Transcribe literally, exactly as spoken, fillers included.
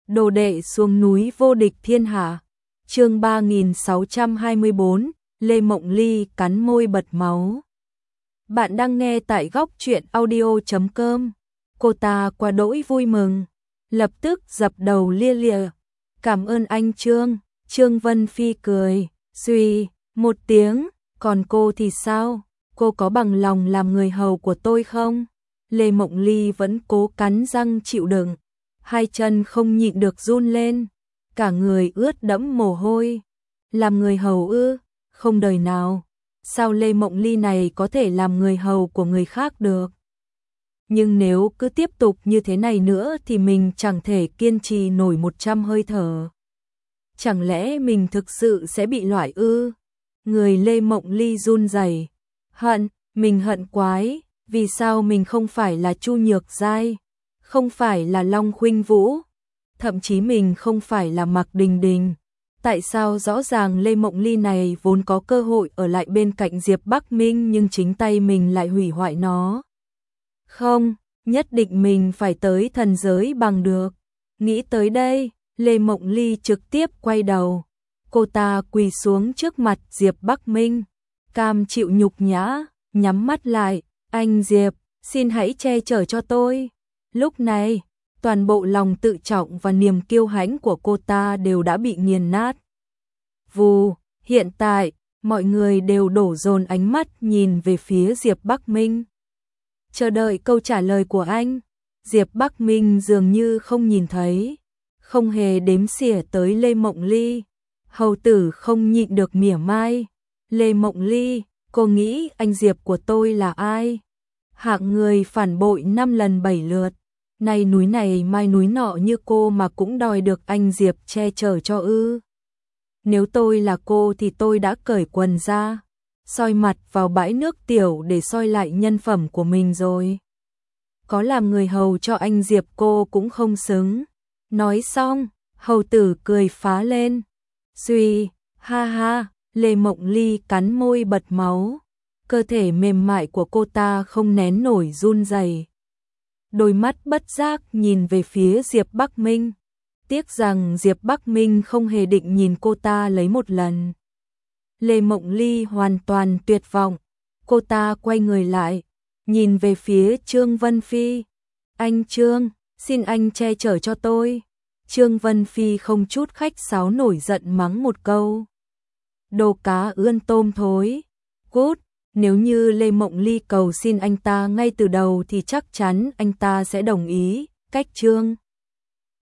Đồ đệ xuống núi vô địch thiên hạ. Chương ba nghìn sáu trăm hai mươi bốn, Lê Mộng Ly cắn môi bật máu. Bạn đang nghe tại góc truyện audio chấm com. Cô ta quá đỗi vui mừng, lập tức dập đầu lia lịa. Cảm ơn anh Trương. Trương Vân Phi cười, suy một tiếng, còn cô thì sao? Cô có bằng lòng làm người hầu của tôi không? Lê Mộng Ly vẫn cố cắn răng chịu đựng, hai chân không nhịn được run lên, cả người ướt đẫm mồ hôi. Làm người hầu ư? Không đời nào. Sao Lê Mộng Ly này có thể làm người hầu của người khác được? Nhưng nếu cứ tiếp tục như thế này nữa thì mình chẳng thể kiên trì nổi một trăm hơi thở. Chẳng lẽ mình thực sự sẽ bị loại ư? Người Lê Mộng Ly run rẩy. Hận, mình hận quái, vì sao mình không phải là Chu Nhược Giai, không phải là Long Khuynh Vũ, thậm chí mình không phải là Mạc Đình Đình. Tại sao rõ ràng Lê Mộng Ly này vốn có cơ hội ở lại bên cạnh Diệp Bắc Minh nhưng chính tay mình lại hủy hoại nó? Không, nhất định mình phải tới thần giới bằng được. Nghĩ tới đây, Lê Mộng Ly trực tiếp quay đầu. Cô ta quỳ xuống trước mặt Diệp Bắc Minh, cam chịu nhục nhã, nhắm mắt lại. Anh Diệp, xin hãy che chở cho tôi. Lúc này, toàn bộ lòng tự trọng và niềm kiêu hãnh của cô ta đều đã bị nghiền nát. Vù, hiện tại, mọi người đều đổ dồn ánh mắt nhìn về phía Diệp Bắc Minh, chờ đợi câu trả lời của anh. Diệp Bắc Minh dường như không nhìn thấy, không hề đếm xỉa tới Lê Mộng Ly. Hầu tử không nhịn được mỉa mai. Lê Mộng Ly, cô nghĩ anh Diệp của tôi là ai? Hạng người phản bội năm lần bảy lượt, nay núi này mai núi nọ như cô mà cũng đòi được anh Diệp che chở cho ư? Nếu tôi là cô thì tôi đã cởi quần ra, soi mặt vào bãi nước tiểu để soi lại nhân phẩm của mình rồi. Có làm người hầu cho anh Diệp cô cũng không xứng. Nói xong, hầu tử cười phá lên. Suy, ha ha, Lê Mộng Ly cắn môi bật máu. Cơ thể mềm mại của cô ta không nén nổi run rẩy. Đôi mắt bất giác nhìn về phía Diệp Bắc Minh. Tiếc rằng Diệp Bắc Minh không hề định nhìn cô ta lấy một lần. Lê Mộng Ly hoàn toàn tuyệt vọng. Cô ta quay người lại, nhìn về phía Trương Vân Phi. Anh Trương, xin anh che chở cho tôi. Trương Vân Phi không chút khách sáo nổi giận mắng một câu. Đồ cá ươn tôm thối. Cút. Nếu như Lê Mộng Ly cầu xin anh ta ngay từ đầu thì chắc chắn anh ta sẽ đồng ý. Cách Trương